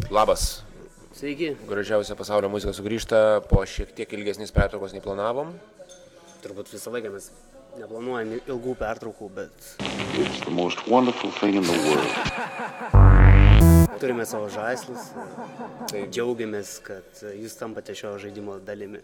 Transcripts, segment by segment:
Labas. Sveiki. Gražiausia pasaulio muzika sugrįžta po šiek tiek ilgesnės pertraukos nei planavom. Turbūt visą laiką mes neplanuojam ilgų pertraukų, bet It's the most wonderful thing in the world. turime savo žaislus. Tai džiaugiamės, kad jūs tampate šio žaidimo dalimi.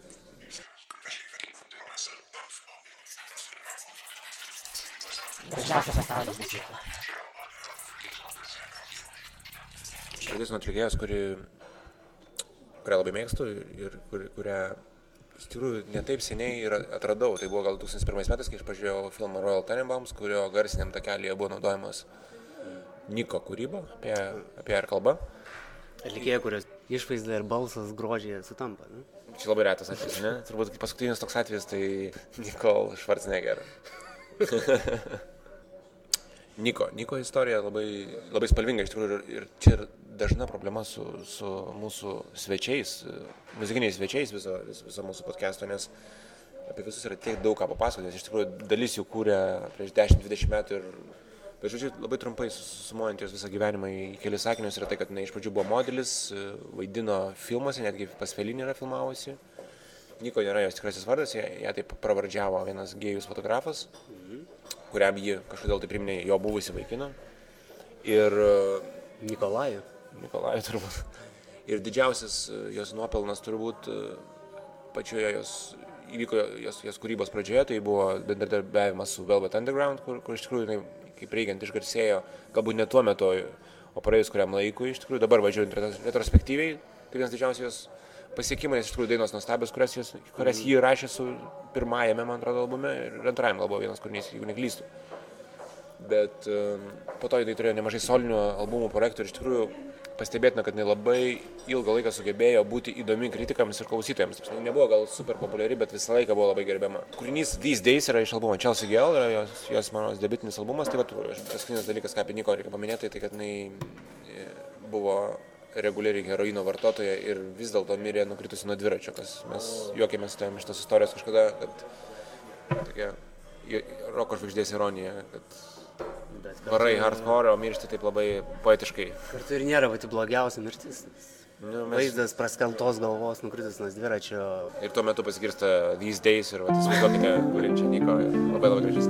Pradėsiu nuo atlikėjos, kurią labai mėgstu ir kurią iš tikrųjų netaip seniai ir atradau. Tai buvo gal 2001 metais, kai aš pažiūrėjau filmą Royal Tenenbaums, kurio garsiniam takelyje buvo naudojamas Niko kūryba, apie ją ir kalba. Atlikėja, kurios išvaizda ir balsas grožyje sutampa. Ne? Čia labai retas atvejis, ne? Turbūt paskutinis toks atvejis tai Nicole Schwarzenegger. Niko istorija labai spalvinga iš tikrųjų ir čia ir dažna problema su mūsų svečiais, muzikiniais svečiais viso mūsų podcast'o, nes apie visus yra tiek daug ką papasakoti, nes iš tikrųjų dalis jų kūrė prieš 10-20 metų ir, bet žodžiu, labai trumpai sumuojant jos visą gyvenimą į kelis sakinius yra tai, kad iš pradžių buvo modelis, vaidino filmuose, netgi pas Felinį yra filmavusi. Niko nėra jos tikrasis vardas, ją taip pravardžiavo vienas gėjus fotografas, kuriam jį kažkodėl tai priminė jo buvusį vaikiną. Ir Nikolajų turbūt. Ir didžiausias jos nuopelnas turbūt pačioje įvyko jos kūrybos pradžioje, tai buvo bendradarbiavimas su Velvet Underground, kur iš tikrųjų jinai, kaip reikiant, išgarsėjo, galbūt ne tuo metu, o praėjus kuriam laikui, iš tikrųjų dabar važiuojant retrospektyviai, tai vienas didžiausias jos pasiekimai, iš tikrųjų dainos nuostabios, kurias jį rašė su pirmajame, man atrodo, albume ir antrajame gal buvo vienas kūrinys, jeigu neklystu. Bet po to jinai turėjo nemažai solinių albumų projektų ir iš tikrųjų pastebėtina, kad jinai labai ilgą laiką sugebėjo būti įdomi kritikams ir klausytojams. Tai nebuvo gal super populiari, bet visą laiką buvo labai gerbiama. Kūrinys These Days yra iš albumo Chelsea Girl, yra jos mano debiutinis albumas. Tai paskutinis dalykas, ką apie Niko reikia paminėti, tai kad jinai buvo reguliariai heroino vartotoja ir vis dėlto mirė nukritusi nuo dviračio, kas mes juokėmės iš tos istorijos kažkada, kad tokia roko žvaigždės ironija, kad varai hardcore, o miršti taip labai poetiškai. kartu ir nėra pati blogiausia mirtis. Vaizdas praskeltos galvos nukritus nuo dviračio. Ir tuo metu pasigirsta These Days ir įsivaizduokite, kurinčia Niko, labai gražis.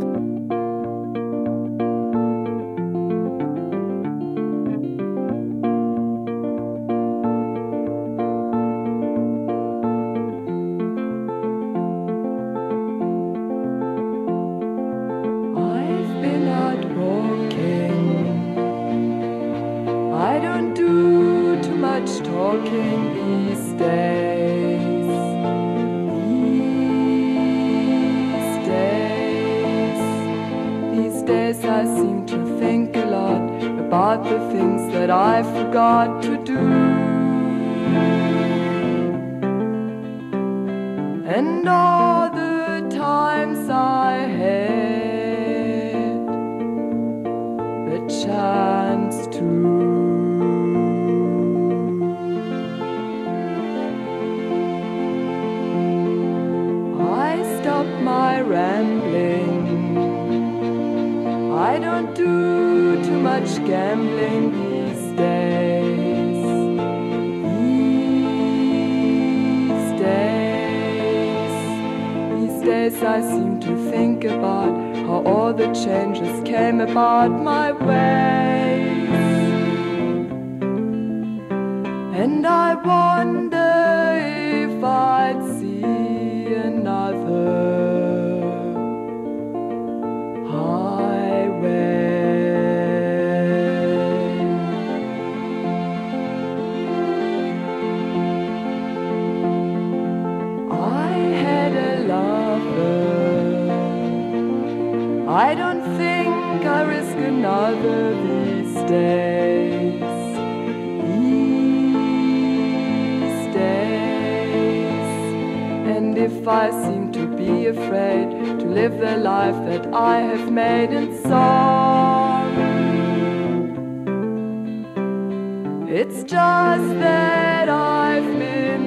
Talking these days I seem to think a lot about the things that I forgot to do, and all the times I had the chance to. My rambling, I don't do too much gambling these days. These days I seem to think about how all the changes came about my way, and I wonder if I'd see another I don't think I risk another these days. And if I seem to be afraid to live the life that I have made in song, it's just that I've been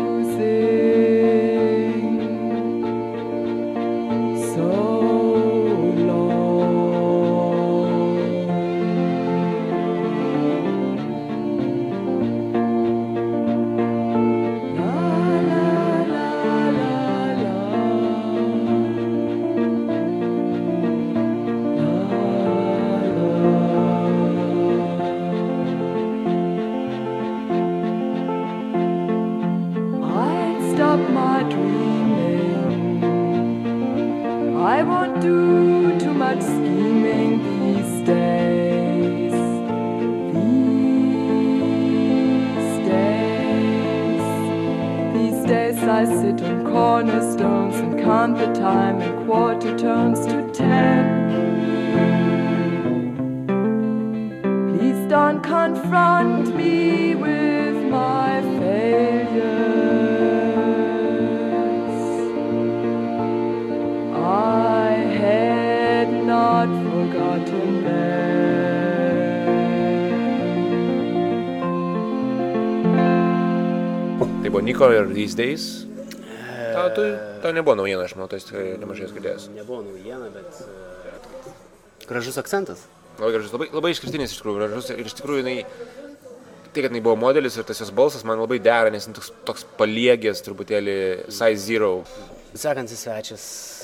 losing so long. dreaming. I won't do too much scheming these days. These days I sit on cornerstones and count the time in quarter turns to 10. Please don't confront me with my failures. I had not forgotten them. Tai buvo Niko ir These Days. Tau nebuvo naujiena, aš manau, tai tikrai nemažai girdėjęs. Nebuvo naujiena, bet gražus akcentas. Labai gražus, labai išskirtinis iš tikrųjų gražus ir iš tikrųjų jinai, tai kad jinai buvo modelis ir tas jos balsas man labai dera, nes toks paliegęs truputėlį size zero. Sekantis svečias,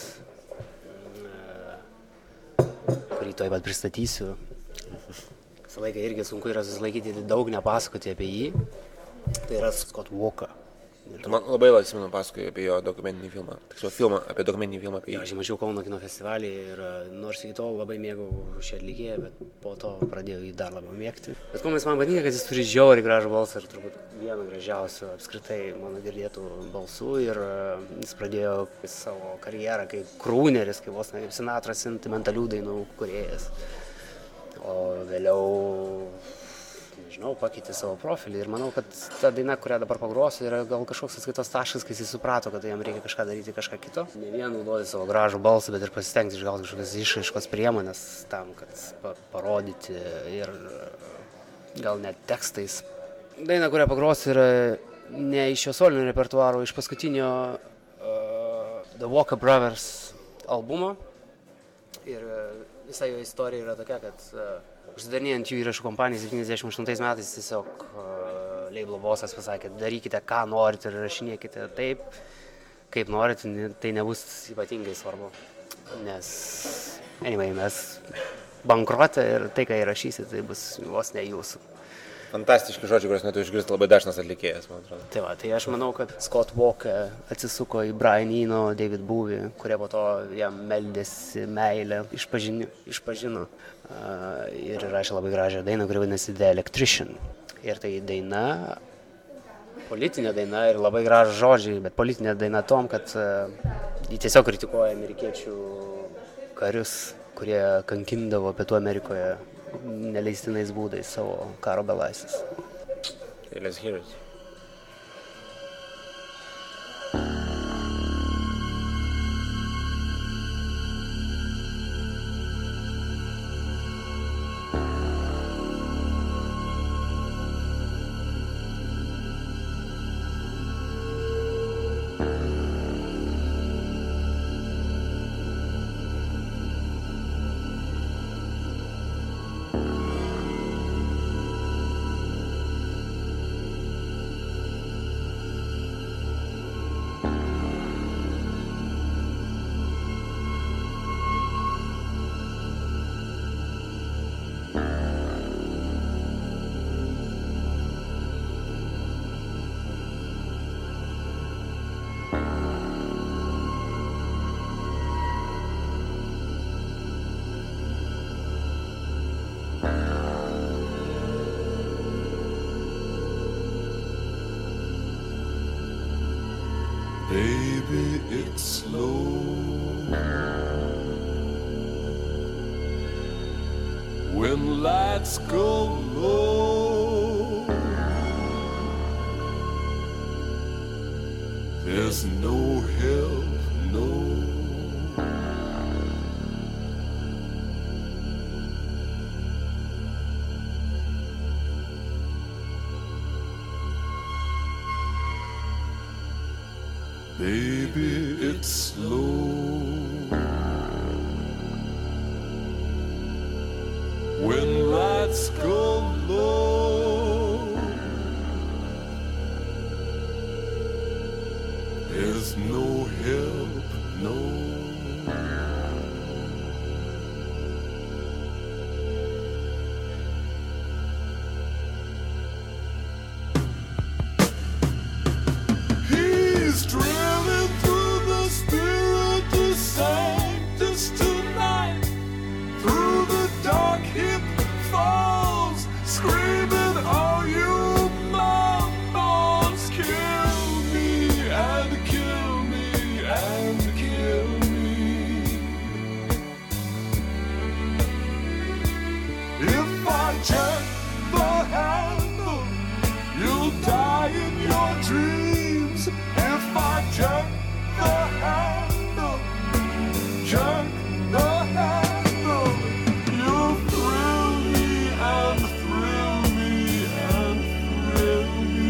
kurį tuoj pat pristatysiu. Visą laiką irgi sunku yra susilaikyti daug nepasakoti apie jį. Tai yra Scott Walker. Man labai atsimenu pasakoju apie jo dokumentinį filmą. Tiksliau filmą apie dokumentinį filmą apie jį. Aš mačiau Kauno kino festivalį ir nors iki tol labai mėgau šį atlikėją, bet po to pradėjau jį dar labiau mėgti. Bet kuo man patinka, kad jis turi žiauriai gražų balsą ir turbūt vieną gražiausių apskritai mano girdėtų balsų ir jis pradėjo savo karjerą kaip krūneris, kaip vos ne kaip Sinatras sentimentalių dainų kūrėjas. O vėliau pakeitė savo profilį ir manau, kad ta daina, kurią dabar pagrosiu, yra gal kažkoks atskaitos taškas, kai jis suprato, kad jam reikia kažką daryti, kažką kito. Ne vien naudoti savo gražų balsą, bet ir pasistengti išgauti kažkokias išraiškos priemonės tam, kad parodyti ir gal net tekstais. Daina, kurią pagrosiu, yra ne iš jo solinio repertuaro, iš paskutinio The Walker Brothers albumo. Ir visa jo istorija yra tokia, kad užsidarinėjant jų įrašų kompaniją 78 metais tiesiog labelo bosas pasakė, darykite ką norite ir rašinėkite taip, kaip norite, tai nebus ypatingai svarbu. Nes, anyway, mes bankruotė ir tai, ką įrašysite, tai bus vos ne jūsų. Fantastiški žodžiai, kuriuos netu išgirsti labai dažnas atlikėjas, man atrodo. Tai aš manau, kad Scott Walker atsisuko į Brian Eno, David Bowie, kurie po to jam meldėsi meilę, išpažino ir rašė labai gražią dainą, kuri vadinasi The Electrician. Ir tai daina, politinė daina ir labai gražūs žodžiai, bet politinė daina tom, kad jį tiesiog kritikuoja amerikiečių karius, kurie kankindavo Pietų Amerikoje neleistinais būdais savo karo belaisvius. Okay, let's hear it. Baby, it's slow. When lights go low, there's no help, no. Baby, it's slow. When lights go low, there's no help, no. He's drilling dreams if I jerk the handle, jerk the handle. You'll thrill me and thrill me and thrill me.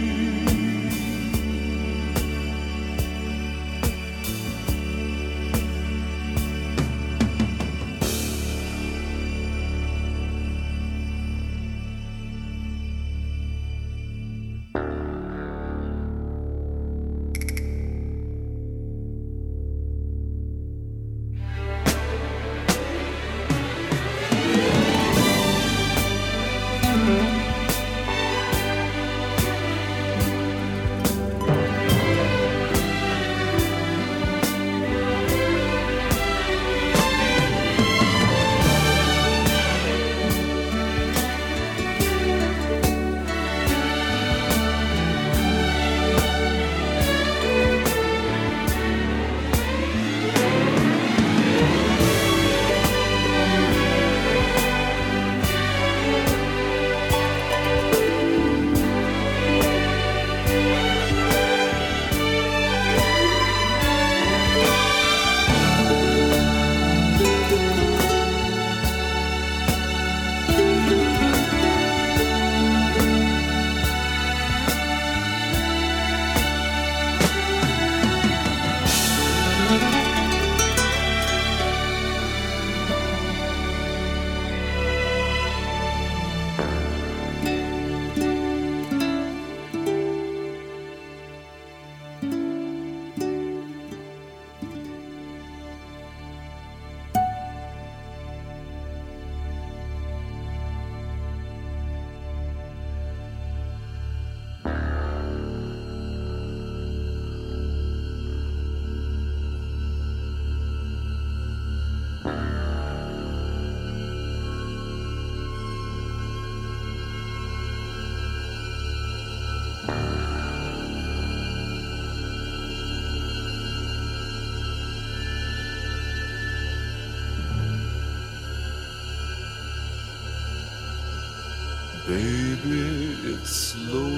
Baby, it's slow.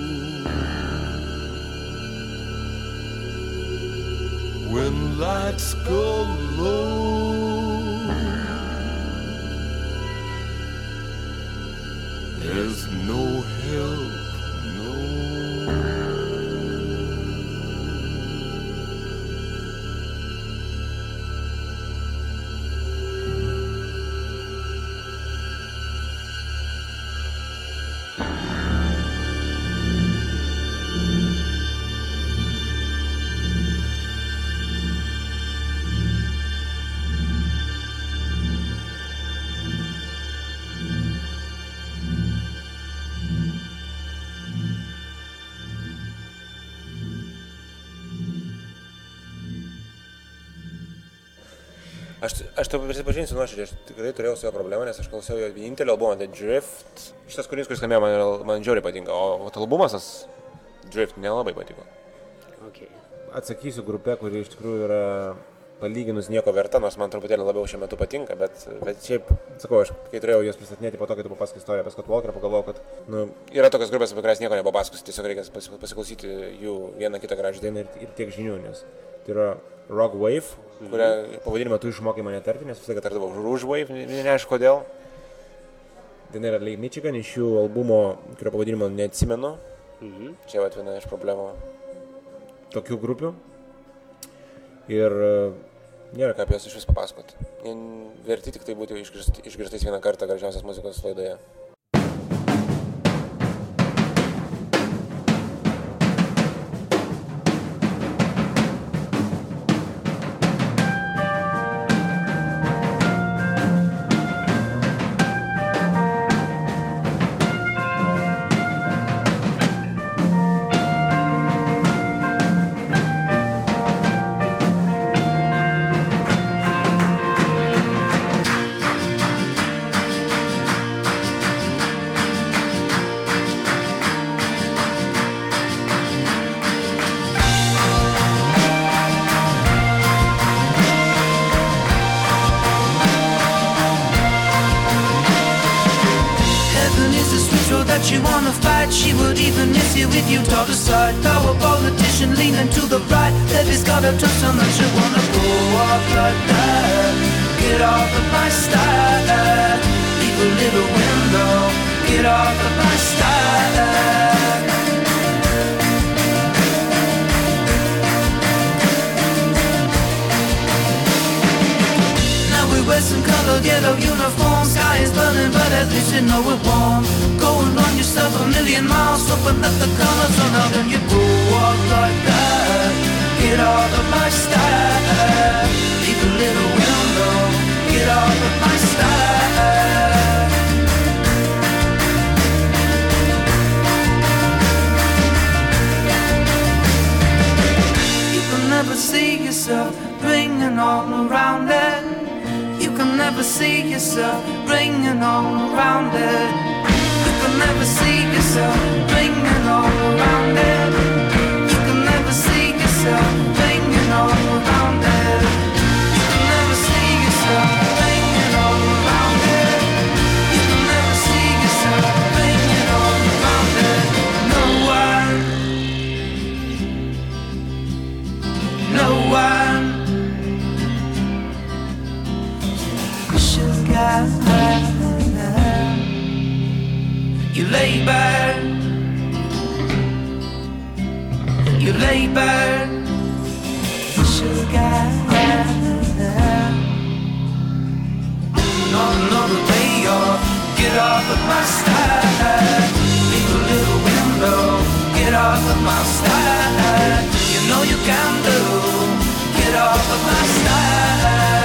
When lights go low, there's no help, no. Aš tau prisipažinsiu nuoširdžiai, aš tikrai turėjau savo problemą, nes aš klausiau jo vienintelio albumą The Drift. Šitas kūrinys, kuris skambėjo, man žiauriai patinka, o albumas tas Drift nelabai patiko. Okay. Atsakysiu grupę, kuri iš tikrųjų yra palyginus nieko verta, nors man truputėlį labiau šiuo metu patinka, bet šiaip, sakau, aš kai turėjau juos pristatinėti po to, kai tu papasakai istoriją apie Scott Walkerą, pagalvojau, kad yra tokios grupės, apie kurias nieko nepapasakosiu, tiesiog reikia pasiklausyti jų vieną kitą gražią dainą ir tiek žinių, nes tai yra Rock Wave, kurią pavadinimą tu išmokai mane tarti, nes visą laiką tardavau Rouge Wave, neaišku kodėl. Daina yra Lake Michigan, iš jų albumo, kurio pavadinimą neatsimenu. Čia vat viena iš problemų tokių grupių. Ir nėra ką apie jas iš vis papasakoti. Verti tik tai būti išgirstais vieną kartą gražiausios muzikos laidoje. She wanna fight, she would even miss here with you, taught aside. Power politician leaning to the right. Levy's got a twist on that you wanna go off like that. Get off of my style. Leave a little window. Get off of my style. Now we wear some colored yellow uniforms. Sky is burning, but at least you know we're warm. Going on yourself a million miles, hoping that the colors run out and you go off like that. Get off of my style. Leave a little window. Get off of my style. You can never see yourself ringing all around it. You can never see yourself ringing all around it. You can never see yourself ringing all around it. You can never see yourself ringing all around it. You can never see yourself ringing all around it. You can never see yourself ringing all around it. No one. No one. You labor, you labor, sugar. Not another day off. Get off of my style. Leave a little window. Get off of my style. You know you can do. Get off of my style.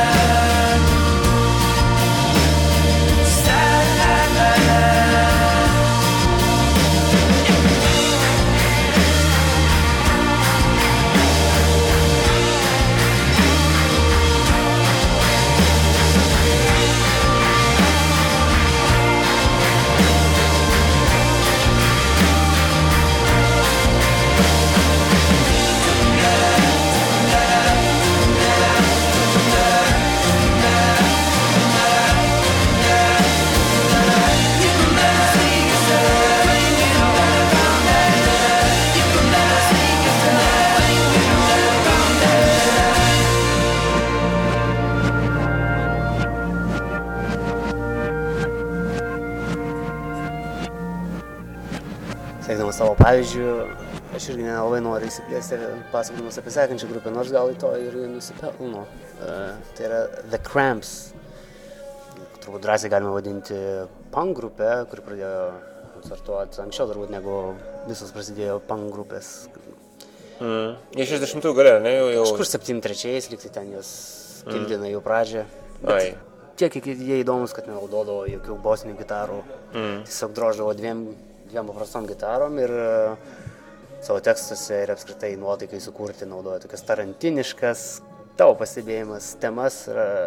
Sekdamas savo pavyzdžių, aš irgi nelabai noriu įsiplėsti pasakodamas apie sekančią grupę, nors gal į to ir nusipelno. Tai yra The Cramps, turbūt drąsiai galima vadinti punk grupę, kuri pradėjo koncertuoti anksčiau turbūt negu visos prasidėjo punk grupės. Jie 60-ųjų galėjo, ne? Kažkur 73-ais, lyg tai ten jos kildina jų pradžią. Tiek jie įdomus, kad nenaudodavo jokių bosinių gitarų, tiesiog droždavo dviem paprastom gitarom ir savo tekstuose ir apskritai nuotaikai sukurti naudoja tokias tarantiniškas, tavo pastebėjimas, temas,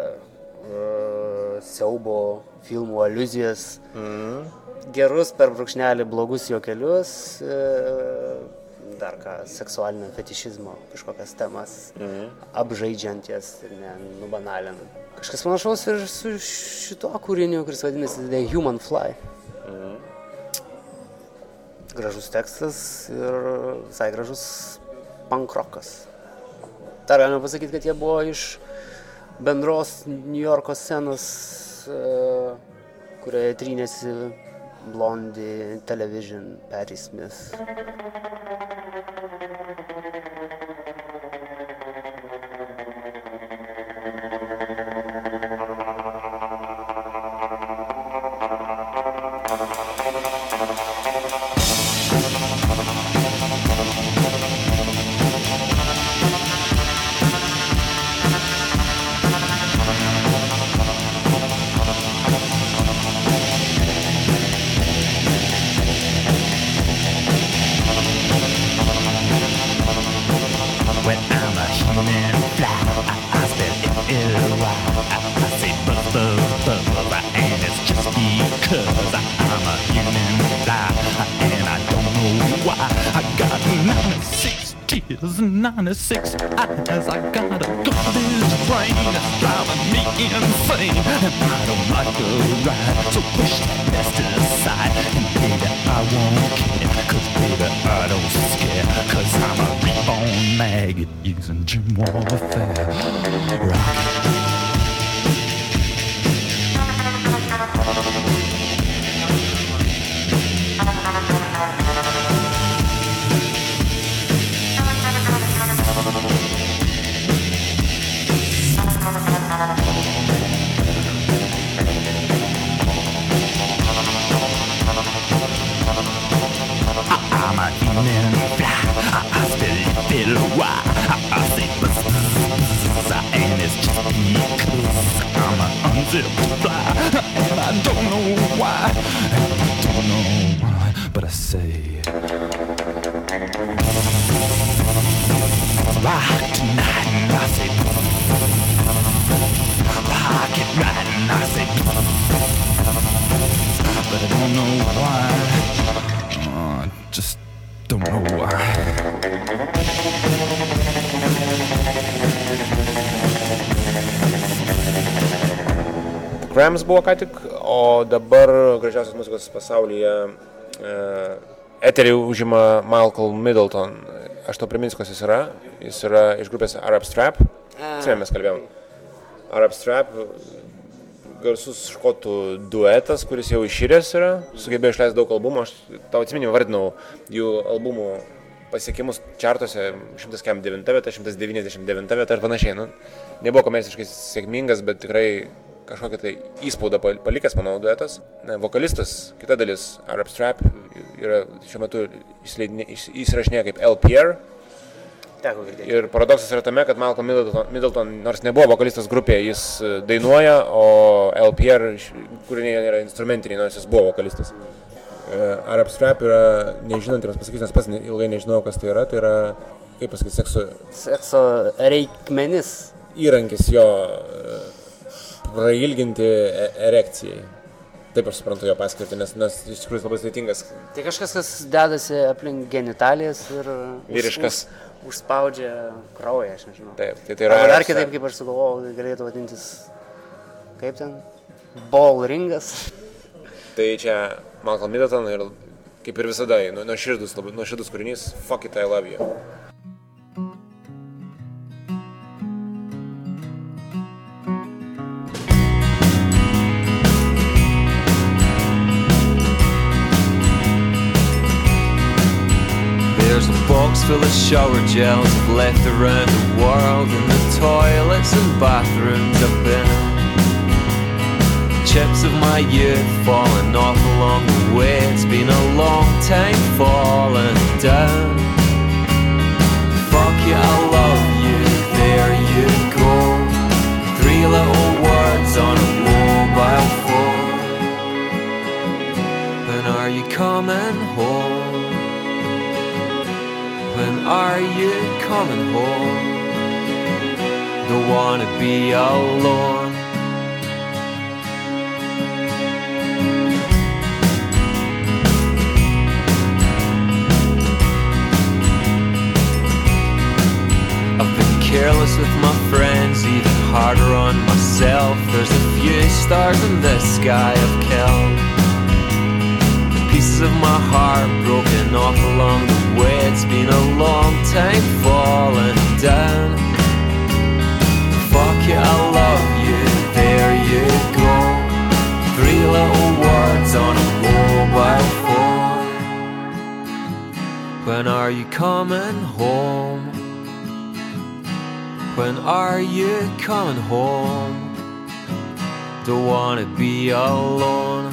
siaubo filmų aliuzijas, gerus per brūkšnelį blogus juokelius, dar ką, seksualinio fetišizmo kažkokias temas, apžaidžiant jas ir nubanaliant. Kažkas panašaus ir su šituo kūriniu, kuris vadinasi The Human Fly. Gražus tekstas ir visai gražus punk rockas. Dar galima pasakyti, kad jie buvo iš bendros New Yorko scenos, kurioje trynėsi Blondie, Television, Patti Smith. Tears 96 eyes, I got a garbage brain that's driving me insane, and I don't like the ride, so push that mess aside, and baby I won't care, 'cause baby I Blues and Jim Warfare. Rock. I'm a evening fly. I still feel why I say buzz, and it's just because I'm an unzipped fly, and I don't know why, and I don't know why, but I say rock tonight, and I say rock it right, and I say, but I don't know why. Just don't know why. Grams buvo ką tik, o dabar gražiausios muzikos pasaulyje eterį užima Malcolm Middleton. Aš tau priminsiu, kas jis yra. Jis yra iš grupės Arab Strap. Čia mes kalbėjom. Arab Strap, garsus škotų duetas, kuris jau iširęs yra, sugebėjo išleisti daug albumų. Aš tau atsiminimą vardinau jų albumų pasiekimus čartuose 109 vieta, 199 vieta ir panašiai. Nu, nebuvo komerciškai sėkmingas, bet tikrai kažkokią tai įspaudą palikęs, manau, duetas. Vokalistas, kita dalis, Arab Strap, yra šiuo metu įsirašinėja kaip LPR. Ir paradoksas yra tame, kad Malcolm Middleton, nors nebuvo vokalistas grupėje, jis dainuoja, o LPR kūriniai yra instrumentiniai, nors jis buvo vokalistas. Arab Strap yra, nežinantiems pasakysiu, nes pats ilgai nežinau, kas tai yra, kaip pasakyti, sekso reikmenis. Įrankis jo prailginti erekcijai. Taip aš suprantu jo paskirtį, nes iš tikrųjų labai sudėtingas. Tai kažkas, kas dedasi aplink genitalijas ir vyriškas. Užspaudžia kraują, aš nežinau. Taip, tai yra. Dar kitaip, kaip aš sugalvojau, galėtų vadintis, kaip ten, ball ringas. Tai čia Malcolm Middleton ir kaip ir visada, nuoširdus kūrinys, Fuck It, I Love You. There's a box full of shower gels I've left around the world, and the toilets and bathrooms I've been in. Chips of my youth falling off along the way. It's been a long time falling down. Fuck you, I love you, there you go. 3 little words on a mobile phone. When are you coming home? When are you coming home? Don't wanna be alone. I've been careless with my friends, even harder on myself. There's a few stars in the sky I've killed. Pieces of my heart broken off along the way. It's been a long time falling down. Fuck you, I love you, there you go. 3 little words on a mobile phone. When are you coming home? When are you coming home? Don't wanna be alone.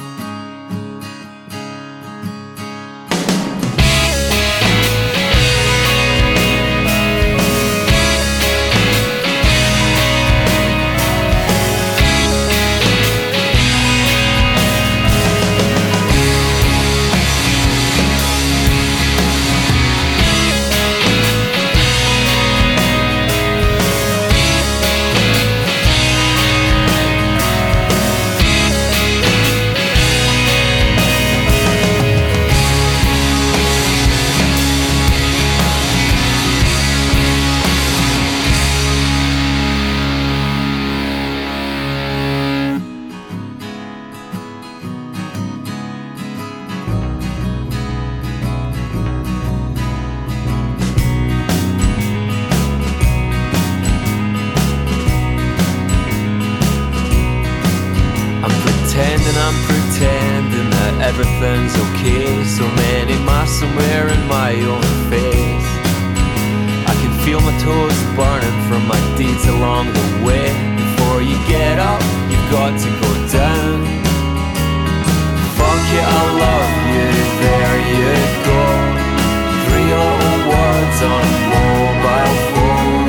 everything's okay. So many masks somewhere in my own face. I can feel my toes burning from my deeds along the way. Before you get up, you've got to go down. Fuck it, I love you, there you go. 3 little words on a mobile phone.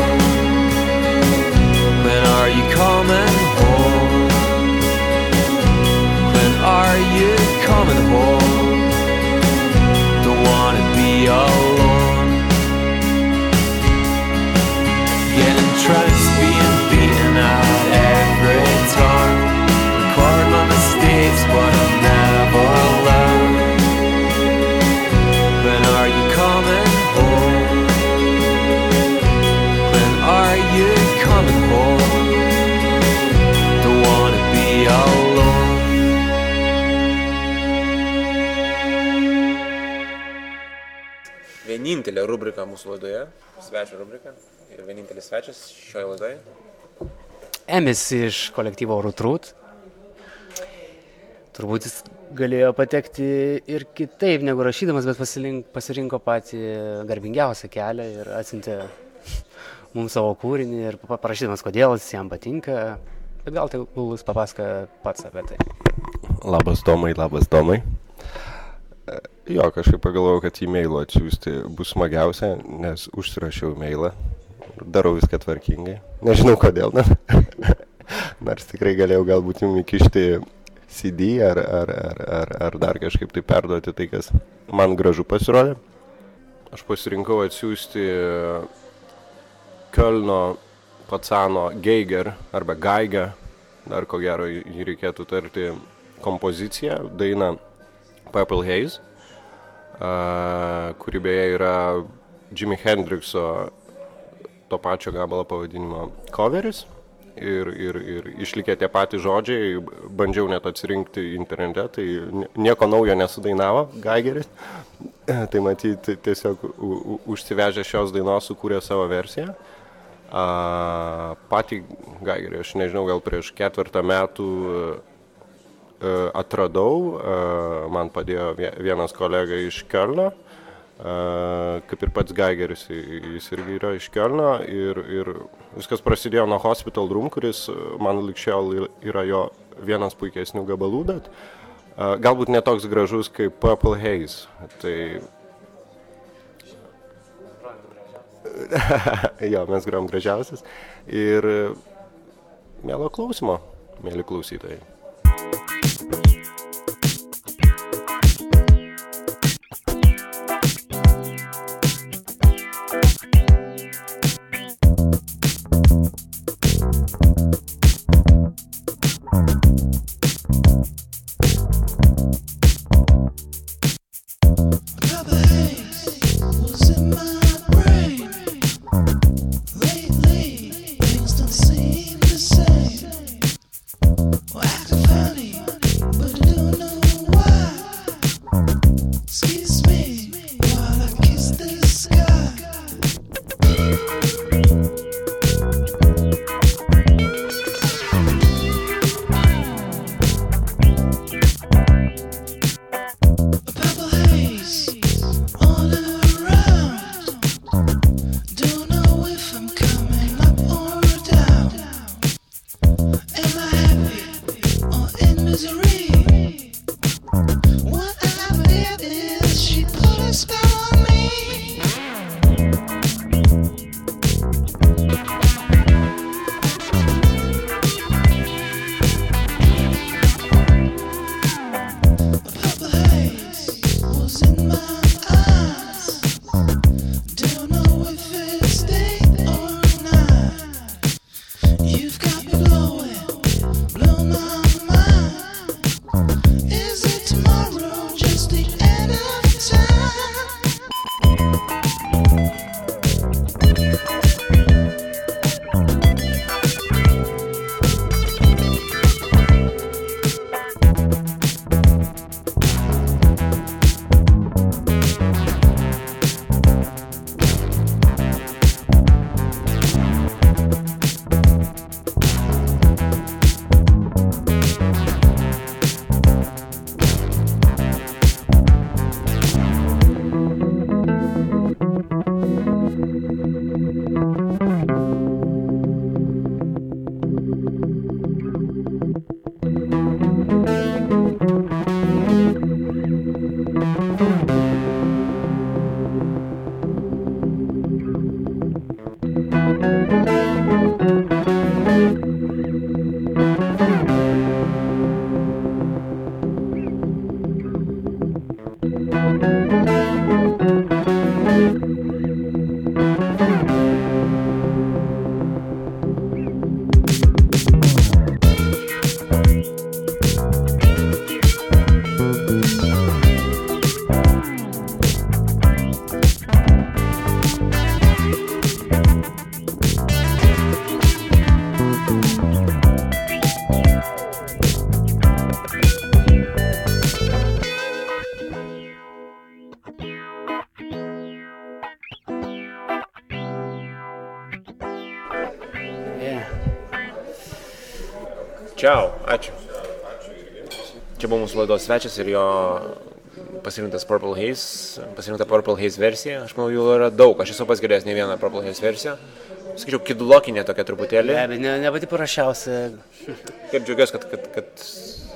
When are you coming home? When are you coming home? Don't wanna be alone. Getting trounced, being beaten at every turn. Record my mistakes, but I'll never learn. When are you coming home? When are you coming home? Don't wanna be alone. Vienintelė rubrika mūsų laidoje, svečio rubrika, ir vienintelis svečias šioje laidoje. Emis iš kolektyvo Rutrut. Turbūt jis galėjo patekti ir kitaip negu rašydamas, bet pasirinko patį garbingiausią kelią ir atsiuntė mums savo kūrinį ir parašydamas, kodėl jis jam patinka. Bet gal tai Gulus papasaka pats apie tai. Labas Tomai. Jo, kažkaip pagalvojau, kad e-mailo atsiųsti bus smagiausia, nes užsirašiau e-mailą. Darau viską tvarkingai. Nežinau kodėl, ne? Nors tikrai galėjau galbūt jums įkišti CD ar dar kažkaip tai perduoti tai, kas man gražu pasirodė. Aš pasirinkau atsiųsti Kölno pacano Geiger arba Geiger, dar ko gero jį reikėtų tarti, kompoziciją, dainą Purple Haze, kuri beje yra Jimi Hendrixo to pačio gabalo pavadinimo coveris ir išlikę tie patys žodžiai, bandžiau net atsirinkti internete, tai nieko naujo nesudainavo Geigeris, tai matyti tiesiog užsivežę šios dainos sukūrė savo versiją. Patį Geigerį aš nežinau, gal prieš 4 metų atradau, man padėjo vienas kolega iš Kölno, kaip ir pats Geigeris, jis irgi yra iš Kölno ir viskas prasidėjo nuo Hospital Room, kuris man likščiau yra jo vienas puikesnių gabalų, bet galbūt netoks gražus kaip Purple Haze. Tai jo, mes grojam gražiausias ir mielo klausimo, mieli klausytojai. Well, Čiau, ačiū. Čia buvo mūsų laidos svečias ir jo pasirinkta Purple Haze versija. Aš manau, jų yra daug. Aš esu pats girdėjęs ne vieną Purple Haze versiją. Sakyčiau, kidulokinė tokia truputėlį. Ne, bet ne pati parašiausia. Kaip džiaugiuosi, kad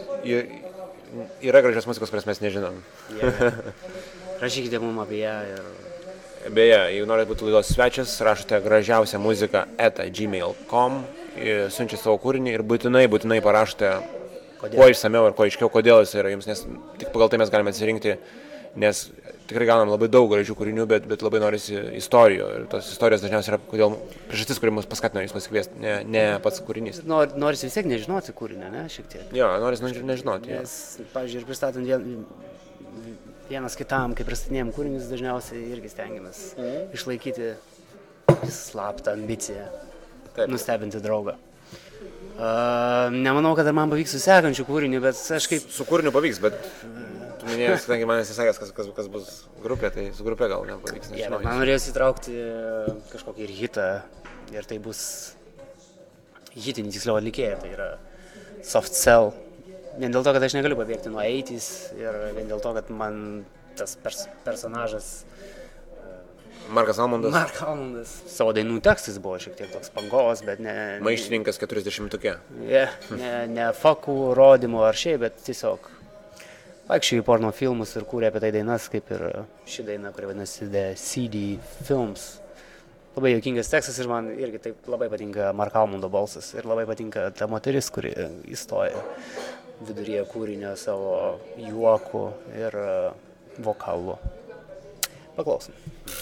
yra gražios muzikos, kurias mes nežinom. Rašykite mums apie ją ir... Beje, jeigu norite būti laidos svečias, rašote gražiausią muziką @gmail.com, siunčiate savo kūrinį ir būtinai parašote kuo išsamiau ir kuo aiškiau, kodėl jis yra jums, nes tik pagal tai mes galime atsirinkti, nes tikrai gaunam labai daug gražių kūrinių, bet labai norisi istorijų ir tos istorijos dažniausiai yra priežastis, kuri mus paskatino jūs pasikviesti, ne pats kūrinys. Norisi vis tiek nežinoti kūrinio, ne, šiek tiek. Jo, norisi nežinoti. Nes, pavyzdžiui, ir pristatant vienas kitam, kai pristatinėjom kūrinius, dažniausiai irgi stengiamės išlaikyti slaptą ambiciją, nustebinti draugą. Nemanau, kad man pavyks su sekančiu kūriniu, bet aš kaip... Su kūriniu pavyks, bet tu minėjai, kadangi man nesisakęs, kas bus grupė, tai su grupė gal nepavyks, nežinau. Man norėjosi įtraukti kažkokį ir hitą, ir tai bus hitinį tiksliau atlikėją, tai yra Soft Cell. Vien dėl to, kad aš negaliu pabėgti nuo 80s ir vien dėl to, kad man tas personažas Mark Almondas savo dainų tekstais buvo šiek tiek toks pangovas, bet ne... Maištininkas 40-tukė. Ne fakų rodymų ar šiaip, bet tiesiog vaikščiau į porno filmus ir kūrė apie tai dainas, kaip ir ši daina, kuri vadinasi The CD Films. Labai juokingas tekstas ir man irgi taip labai patinka Mark Almondo balsas ir labai patinka ta moteris, kuri įstoja viduryje kūrinio savo juoku ir vokalu. Paklausom.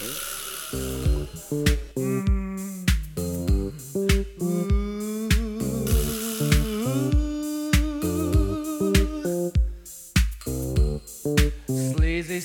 Sleazy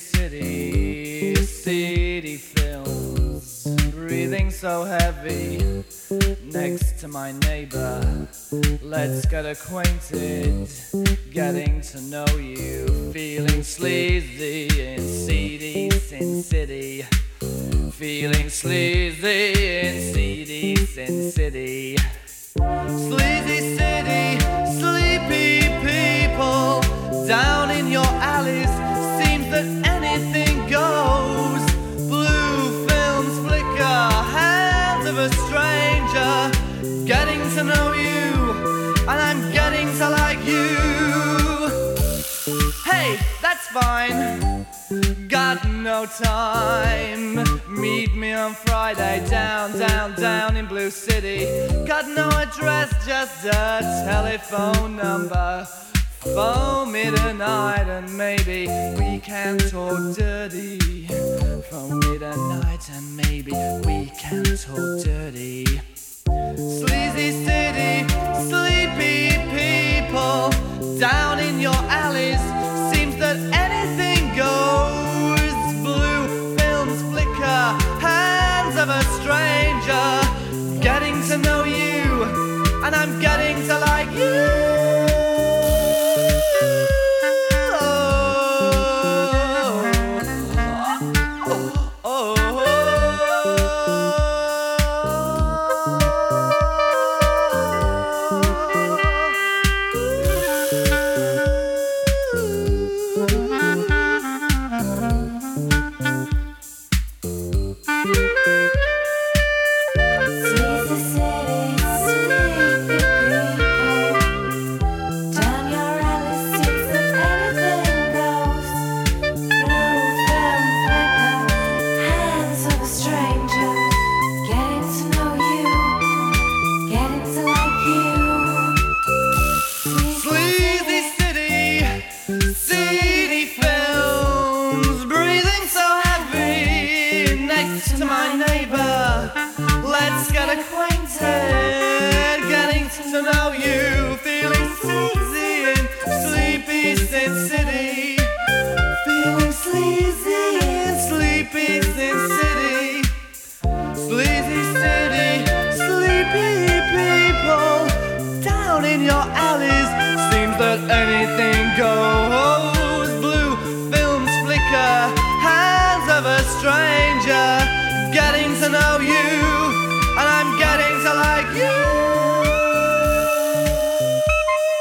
city films, breathing so heavy next to my neighbor. Let's get acquainted, getting to know you, feeling sleazy in seedy Sin City, feeling sleazy in seedy Sin City. Sleazy city, sleepy people down in your alleys, seems that anything goes. Blue films flicker, hands of a stranger, getting to know you, and I'm getting to like you. Hey, that's fine, got no time. Meet me on Friday down in Blue City. Got no address, just a telephone number. Phone me tonight and maybe we can talk dirty. Phone me tonight and maybe we can talk dirty. Sleazy city, sleepy people down in your alleys, seems that anything goes. Blue films flicker, hands of a stranger, getting to know you, and I'm getting to like you. Anything goes. Blue films flicker, hands of a stranger, getting to know you, and I'm getting to like you.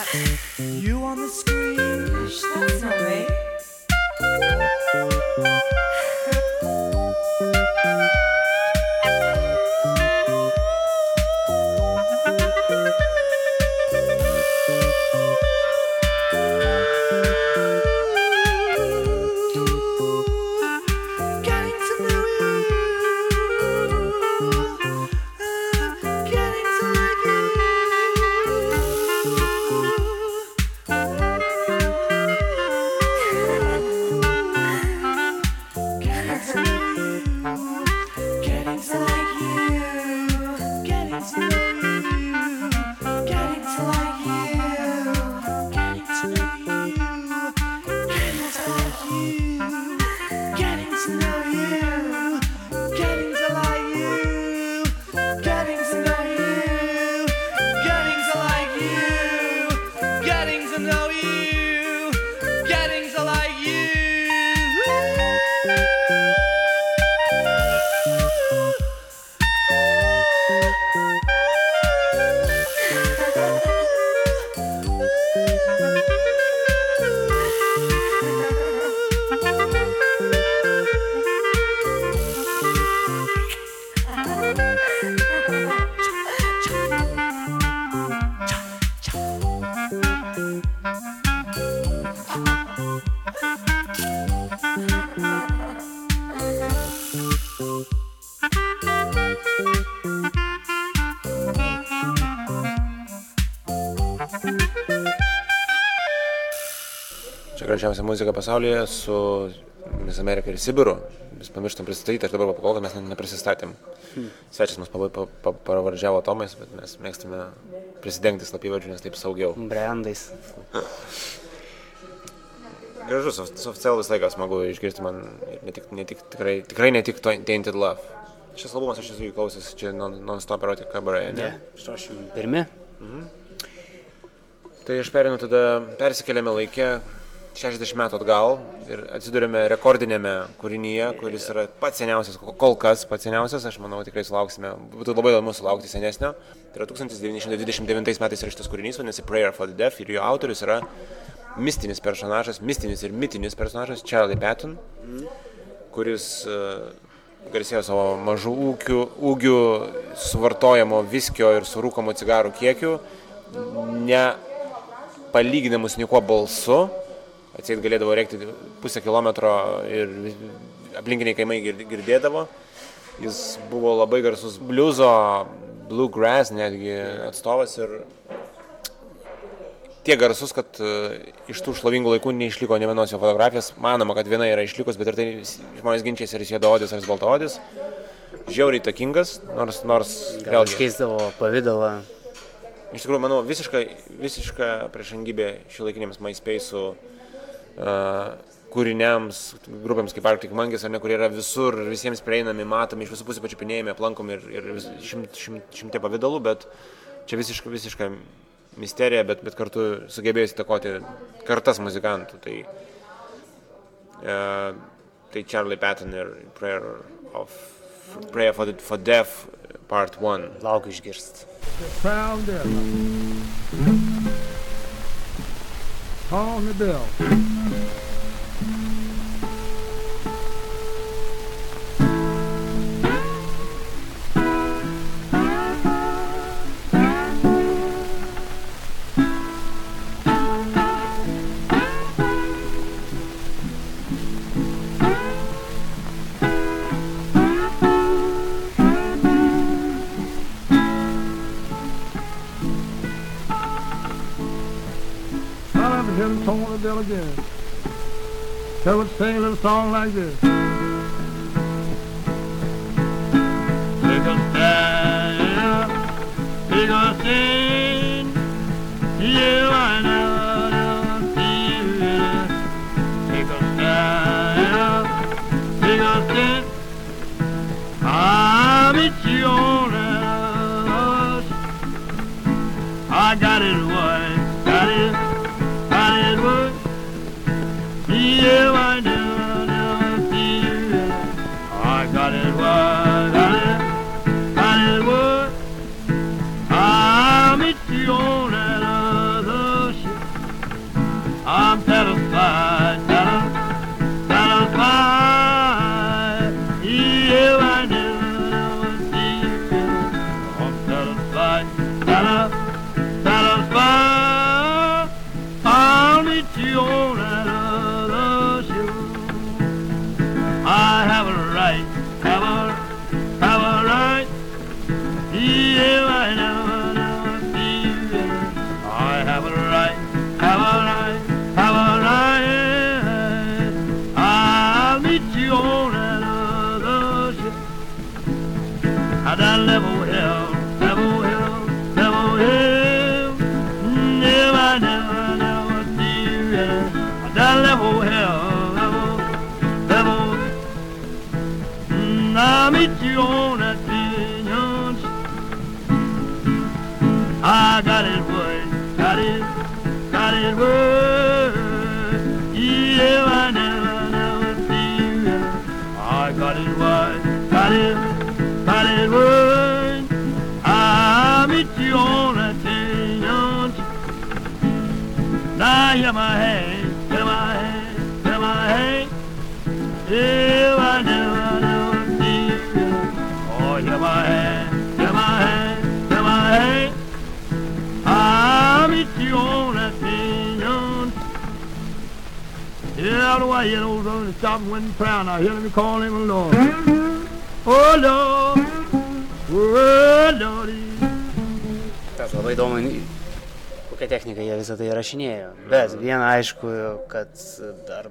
You on the screen. That's not me. Čia gražiausia muzika pasaulyje su Miss America ir Sibiru. Mes pamirštam pristatyti, aš dabar papakau, kad mes neprisistatėm. Svečias mus pravardžiavo Tomais, bet mes mėgstame prisidengti slapyvardžių, nes taip saugiau. Brandais. Gražus, oficialus laikas smagu išgirsti man tikrai ne tik Tainted Love. Šis albumas aš esu įklausęs, čia non-stop erotic cabaret, ne? 81. Tai aš persikeliame laikę 60 metų atgal ir atsidurėme rekordinėme kūrinyje, kuris yra pats seniausias, kol kas pats seniausias, aš manau tikrai sulauksime, būtų labai įdomu sulaukti senesnio. Tai yra 1929 metais yra šitas kūrinys, vadinasi Prayer for the Deaf ir jo autorius yra mistinis ir mitinis personažas Charlie Patton, kuris garsėjo savo mažų ūgių, suvartojamo viskio ir surūkomų cigarų kiekių, nepalyginamus niekuo balsu. Atseit galėdavo rėkti pusę kilometro ir aplinkiniai kaimai girdėdavo. Jis buvo labai garsus bliuzo, bluegrass netgi atstovas ir tiek garsus, kad iš tų šlovingų laikų neišliko nė vienos jo fotografijos. Manoma, kad viena yra išlikus, bet ir tai žmonės ginčiasi, ar jis juodaodis, ar jis baltaodis. Žiauriai įtakingas, nors gal iškeisdavo pavidalą. Iš tikrųjų, manau, visiška priešingybė šiuolaikiniams MySpace'ų kūriniams, grupėms kaip Arctic Monkeys, ar ne, kurie yra visur, visiems prieinami, matomi, iš visų pusių pačiupinėjami, aplankomi ir šimtė pavidalų, bet čia visiška misterija, bet kartu sugebėjus įtakoti kartas muzikantų. Tai Charlie Patton ir Prayer for Deaf Part 1. Laukiu išgirst. Crown Deaf. On the bill. Him tone the bill again. So would sing a little song like this. Take a stand, take a stand. You I never see you. Take a stand, take a stand. I'll meet you on us. I got it once, got it. Yeah, I never see you. I got it what, got it what. I'll meet you on that other it work. Yeah, I never see you. I got it right, got it work. I meet you on a station. Now hear my hand, hear my hand, hear my hand. Yeah, I never see you. Oh, hear my hand, hear my hand, hear my hand. I meet you on that station. Yeah, the white yellows on the stop when proud. Now hear me call him Lord. Oh Lord, oh Lordy. Tas labai įdomu, kokia technika jie visą tai įrašinėjo. Bet viena aišku, kad dar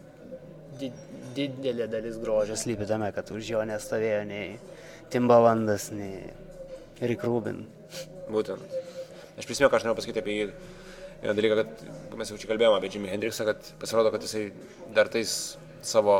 didelė dalis grožio slypi tame, kad už jo nestovėjo nei Timbalandas, nei Rick Rubin. Būtent. Aš prisimenu, ką aš noriu pasakyti apie jį. Vieną dalyką, kad mes jau čia kalbėjome apie Jimi Hendrixą, kad pasirodo, kad jisai dar tais savo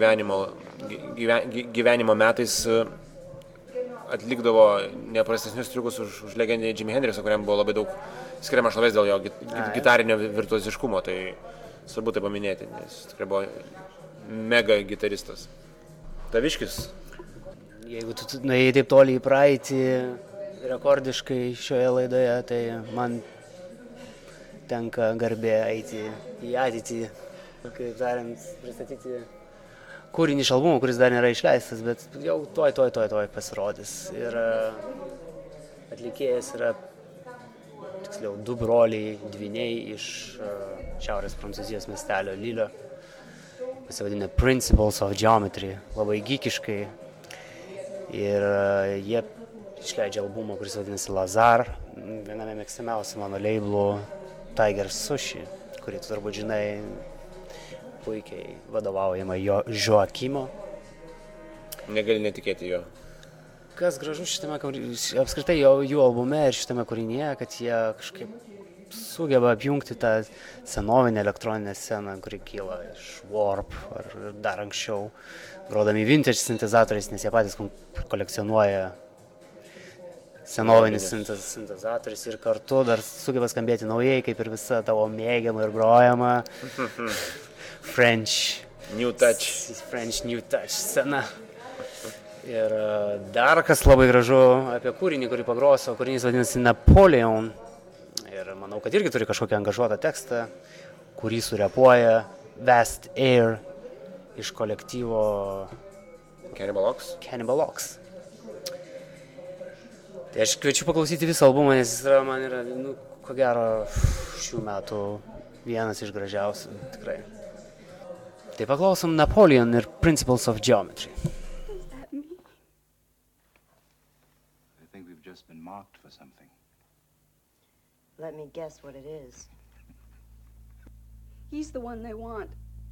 gyvenimo metais atlikdavo neprastesnius triukus už legendinį Jimi Hendrixą, kuriam buvo labai daug skiriama šlovės dėl jo gitarinio virtuoziškumo. Tai svarbu tai paminėti, nes tikrai buvo mega gitaristas. Taviškis. Jeigu tu nuėjai taip toli į praeitį rekordiškai šioje laidoje, tai man tenka garbė eiti į ateitį, kaip tariant, pristatyti kūrinį iš albumo, kuris dar nėra išleistas, bet jau tuoj pasirodys. Ir atlikėjas yra, tiksliau, du broliai, dvyniai iš šiaurės Prancūzijos miestelio Lilio. Pasivadina Principles of Geometry, labai geekiškai. Ir jie išleidžia albumą, kuris vadinasi Lazar, viename mėgstamiausių mano leiblų Tiger Sushi, kurį tu turbūt žinai, puikiai vadovaujama Joakimo. Negali netikėti jo. Kas gražu šitame, apskritai jų albume ir šitame kūrinyje, kad jie kažkaip sugeba apjungti tą senovinę elektroninę sceną, kuri kyla iš Warp ar dar anksčiau, grodami vintage sintezatoriais, nes jie patys kolekcionuoja senovinis sintezatorius ir kartu dar sugeba skambėti naujai, kaip ir visa tavo mėgiama ir grojama French New Touch scena. Ir dar kas labai gražu apie kūrinį, kurį pagrosiu, kūrinys vadinasi Napoleon. Ir manau, kad irgi turi kažkokią angažuotą tekstą, kurį surepuoja Vast Air iš kolektyvo Cannibal Ox. Tai aš kviečiu paklausyti visą albumą, nes jis man yra, ko gero, šių metų vienas iš gražiausių, tikrai. Tai paklausom Napoleon ir Principles of Geometry. I think we've just been marked for something. Let me guess what it is. He's the one they want.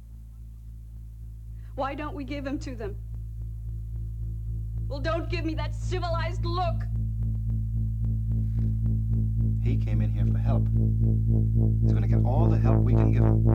Why don't we give him to them? Well, don't give me that civilized look. He came in here for help. He's going to get all the help we can give him.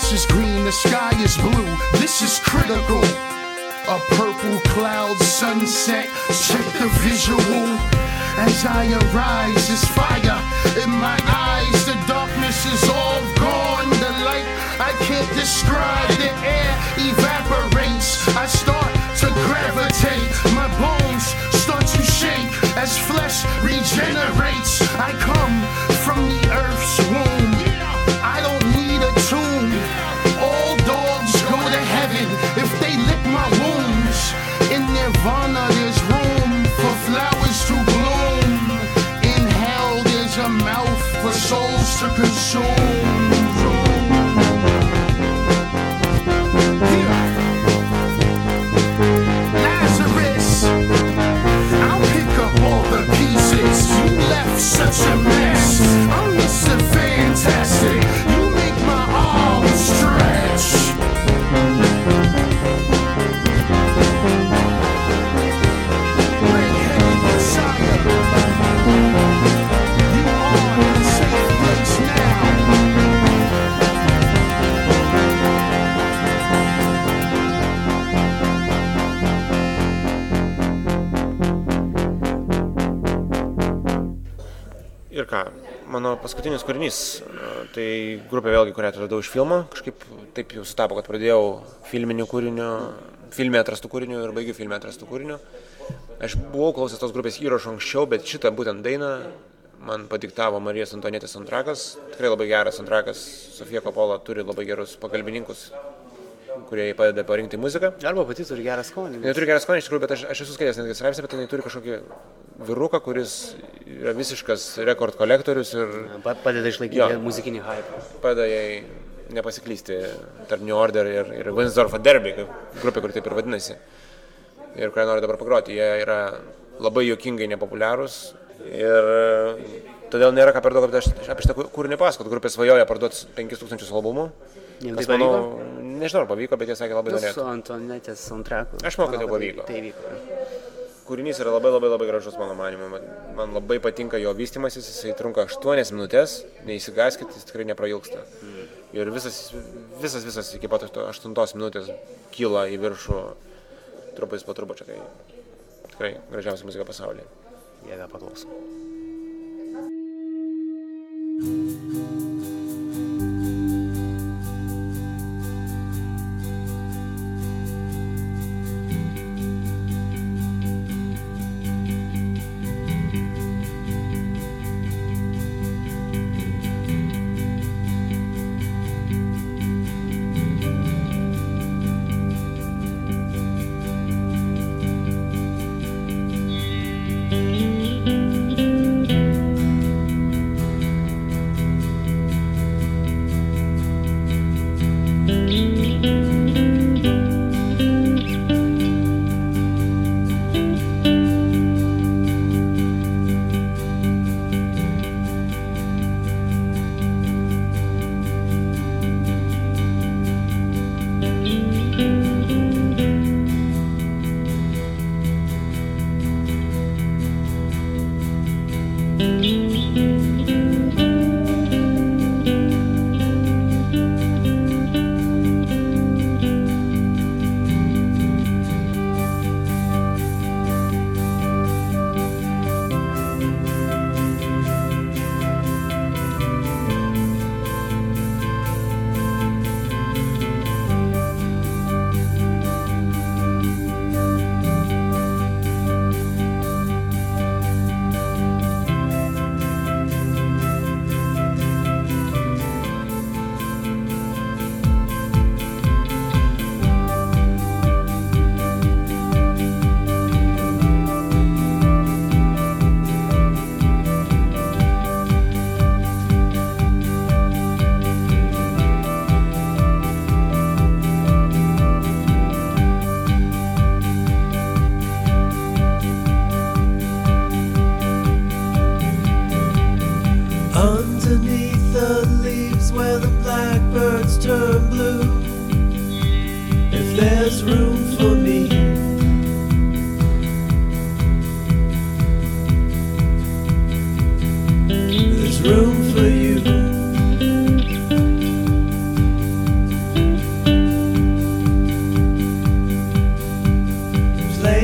grass is green, the sky is blue. This is critical. A purple cloud sunset, check the visual. As I arise, it's fire in my eyes. The darkness is all gone. The light I can't describe. The air evaporates. I start to gravitate. My bones start to shake as flesh regenerates. I come from the earth's womb. I don't need a tomb. All dogs go to heaven if they lick my wounds. In nirvana there's room for flowers to bloom. In hell there's a mouth for souls to consume. Lazarus, I'll pick up all the pieces. You left such a mess. I'm Mr. Fantastic. You make my arms stretch. Red-headed Messiah, you are in a safe place now. Ir ką, mano paskutinis kūrinys, tai grupė vėlgi, kurią atradau iš filmo, kažkaip taip jau sutapo, kad pradėjau filminių kūrinių, filme atrastų kūrinių ir baigiu filme atrastų kūrinių. Aš buvau klausęs tos grupės įrašų anksčiau, bet šitą būtent dainą man padiktavo Marijos Antonietės soundtrackas, tikrai labai geras soundtrackas, Sofija Coppola turi labai gerus pagalbininkus, kurie padeda parinkti muziką. Arba pati turi gerą skonį. Jis turi gerą skonį, iš tikrųjų, bet aš esu skaitęs netgi straipsnį, bet jinai turi kažkokį vyruką, kuris yra visiškas rekord kolektorius ir padeda išlaikyti muzikinį hype. Padeda jai nepasiklysti tarp New Order ir Winsdorfo Derby, grupė, kuri taip ir vadinasi, ir kurią noriu dabar pagroti. Jie yra labai juokingai nepopuliarūs ir todėl nėra ką per daug apie šitą kūrinį pasakoti. Grupė svajoja parduoti 5000 albumų. Jiems tai pavyko? Nežinau, ar pavyko, bet jie sakė labai norėtų. Su Antonetės soundtracku. Aš manau, kad jau pavyko. Tai vyko. Kūrinys yra labai gražus mano manimu. Man labai patinka jo vystymasis, jisai trunka 8 minutės, neįsigaskit, jis tikrai neprailgsta. Ir visas iki pat 8 minutės kyla į viršų trupais po trupučio. Tai tikrai gražiausia muzika pasaulyje. Jėga paklausom.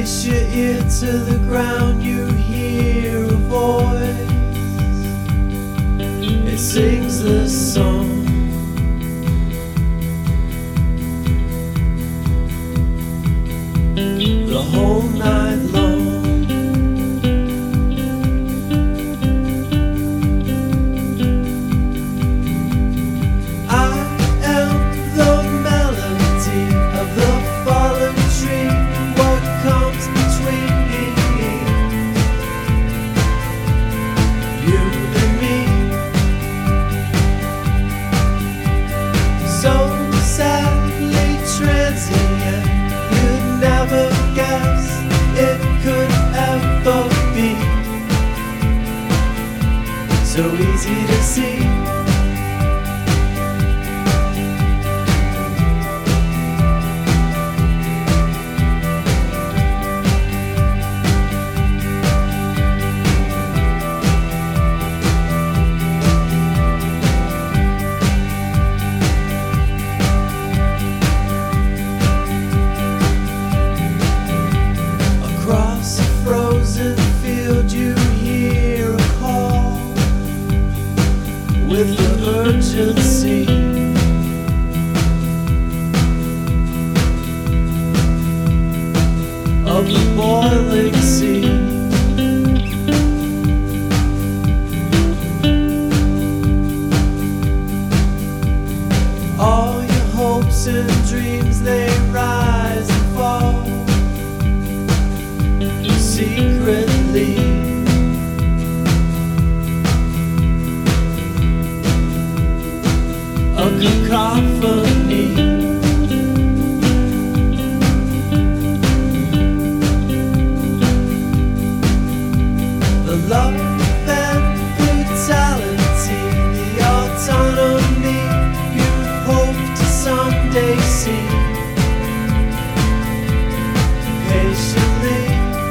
Place your ear to the ground, you hear a voice. It sings this song. The whole night long. So easy to see. Across a frozen field you hear a call with the urgency of the boiling sea. All your hopes and dreams, they rise and fall secretly. A cacophony. The love and brutality, the autonomy you hope to someday see. Patiently,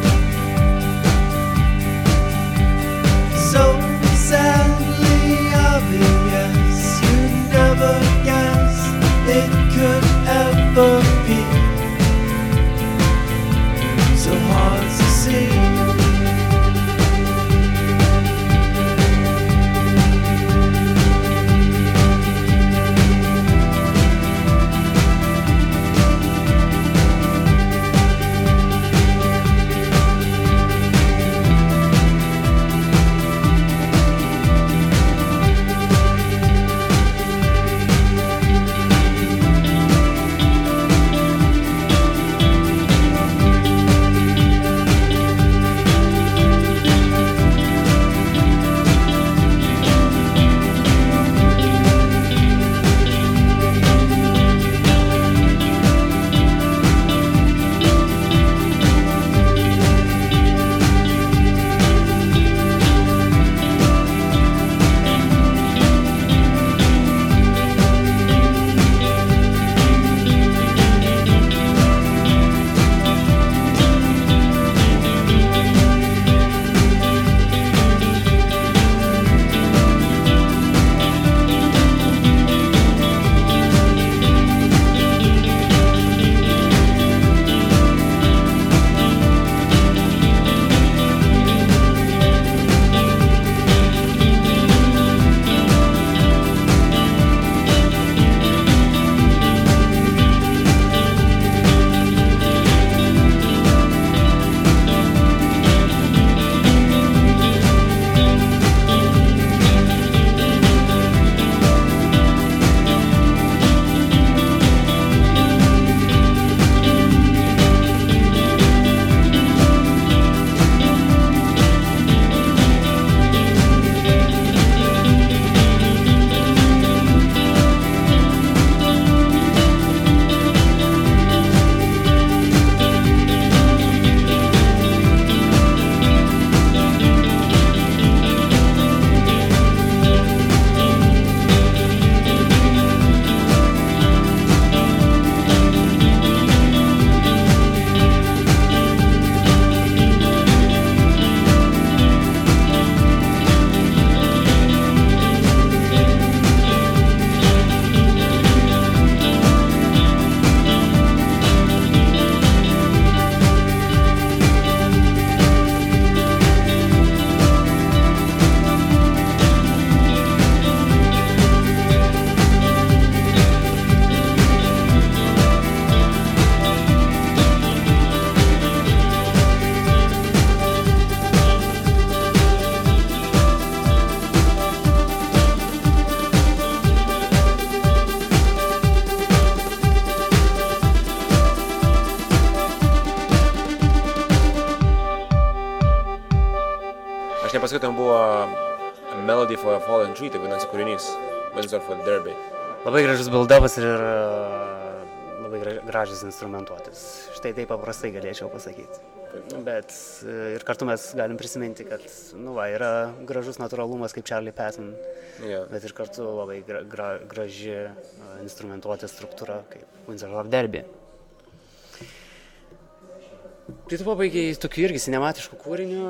so sadly obvious, you never guessed it could ever be so hard to see. čia paskaitom buvo Melody for a Fallen Tree, tai vadinasi kūrinys, Windsor for Derby. Labai gražus build-upas ir labai gražus instrumentuotis. Štai taip paprastai galėčiau pasakyti. Bet ir kartu mes galim prisiminti, kad yra gražus natūralumas kaip Charlie Patton, bet ir kartu labai graži instrumentuotė struktūra kaip Windsor for Derby. Tai tu pabaigiai tokiu irgi cinematišku kūriniu,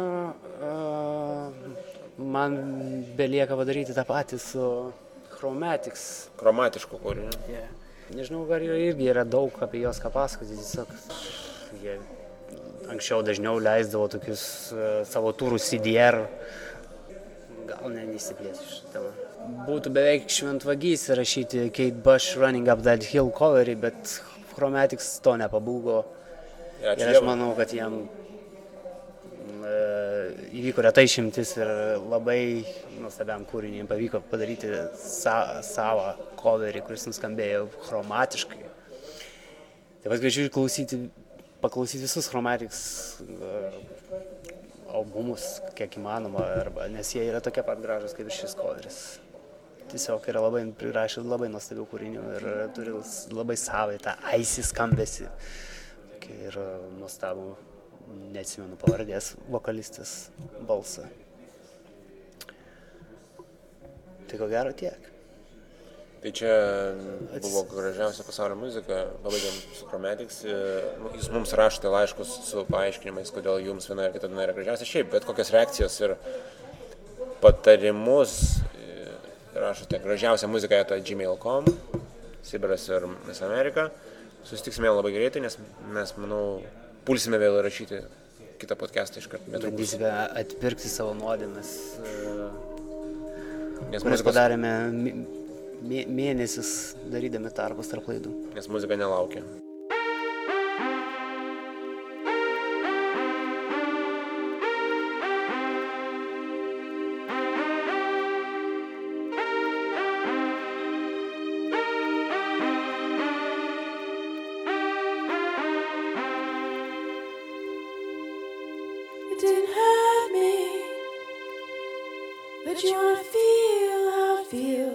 man belieka padaryti tą patį su Chromatics. Chromatišku kūriniu. Yeah. Nežinau, ar irgi yra daug apie jos ką pasakoti, tiesiog jie anksčiau dažniau leisdavo tokius savo turus CDR, gal nesiplėsiu šitą temą. Būtų beveik šventvagys rašyti Kate Bush Running Up That Hill coverį, bet Chromatics to nepabūgo. Ir aš manau, kad jam įvyko retai išimtis ir labai nuostabiam kūriniui pavyko padaryti savo coverį, kuris nuskambėjo chromatiškai. Taip pat kviečiu paklausyti visus Chromatics albumus, kiek įmanoma, nes jie yra tokie pat gražus kaip ir šis coveris. Tiesiog yra prirašę labai nuostabių kūrinių ir turi labai savai tą icy skambesį. Ir nuostabų, neatsimenu pavardės, vokalistės balsą. Tai ko gero tiek. Tai čia buvo gražiausia pasaulio muzika, pabaigėm su Chromatics. Jūs mums rašote laiškus su paaiškinimais, kodėl jums viena ir kita daina yra gražiausia. Šiaip, bet kokias reakcijas ir patarimus rašote gražiausia muzika @gmail.com, Sibiras ir Miss Amerika. Susitiksime labai greitai, nes mes, manau, pulsime vėl rašyti kitą podcastą iškart netrukus. Bandysime atpirkti savo nuodėmes, kurias padarėme mėnesius darydami tarpus tarp laidų. Nes muzika nelaukia. But you wanna feel how it feels.